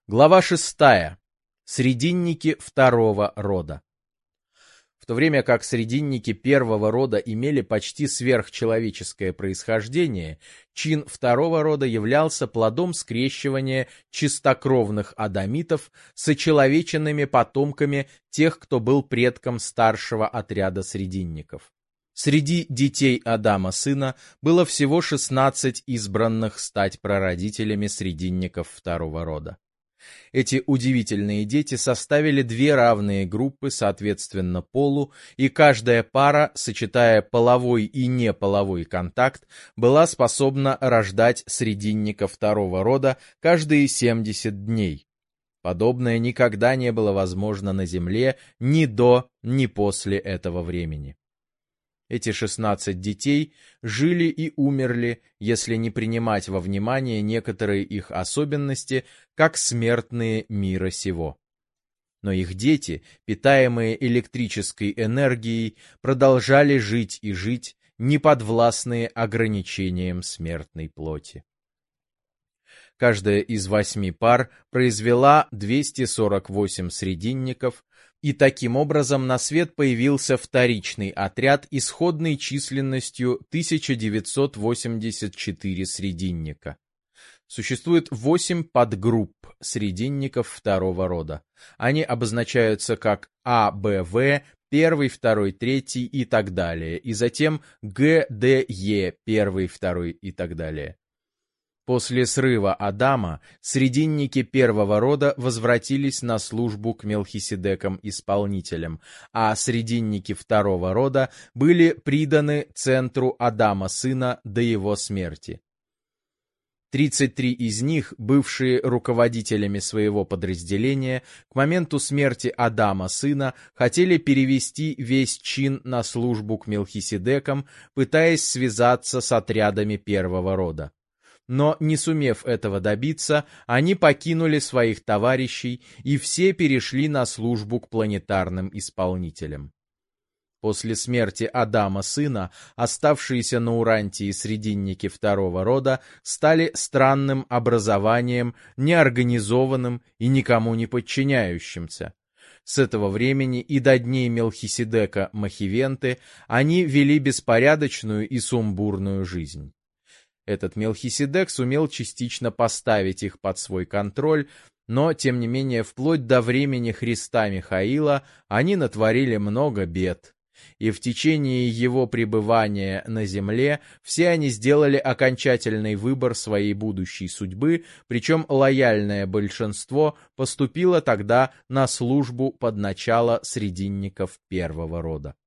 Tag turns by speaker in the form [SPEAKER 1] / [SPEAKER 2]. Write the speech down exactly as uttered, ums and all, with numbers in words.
[SPEAKER 1] Глава шестая. Срединники второго рода. В то время как срединники первого рода имели почти сверхчеловеческое происхождение, чин второго рода являлся плодом скрещивания чистокровных адамитов с очеловеченными потомками тех, кто был предком старшего отряда срединников. Среди детей Адама сына было всего шестнадцать избранных стать прародителями срединников второго рода. Эти удивительные дети составили две равные группы, соответственно полу, и каждая пара, сочетая половой и неполовой контакт, была способна рождать срединника второго рода каждые семьдесят дней. Подобное никогда не было возможно на Земле ни до, ни после этого времени. Эти шестнадцать детей жили и умерли, если не принимать во внимание некоторые их особенности, как смертные мира сего. Но их дети, питаемые электрической энергией, продолжали жить и жить, не подвластные ограничениям смертной плоти. Каждая из восьми пар произвела двести сорок восемь срединников, и таким образом на свет появился вторичный отряд исходной численностью тысяча девятьсот восемьдесят четыре срединника. Существует восемь подгрупп срединников второго рода. Они обозначаются как А, Б, В, первый, второй, третий и так далее, и затем Г, Д, Е, первый, второй и так далее. После срыва Адама срединники первого рода возвратились на службу к Мелхиседекам-исполнителям, а срединники второго рода были приданы центру Адама сына до его смерти. тридцать три из них, бывшие руководителями своего подразделения, к моменту смерти Адама сына хотели перевести весь чин на службу к Мелхиседекам, пытаясь связаться с отрядами первого рода. Но, не сумев этого добиться, они покинули своих товарищей и все перешли на службу к планетарным исполнителям. После смерти Адама сына оставшиеся на Урантии срединники второго рода стали странным образованием, неорганизованным и никому не подчиняющимся. С этого времени и до дней Мелхиседека Махивенты они вели беспорядочную и сумбурную жизнь. Этот Мелхиседек сумел частично поставить их под свой контроль, но, тем не менее, вплоть до времени Христа Михаила они натворили много бед, и в течение его пребывания на земле все они сделали окончательный выбор своей будущей судьбы, причем лояльное большинство поступило тогда на службу под начало срединников первого рода.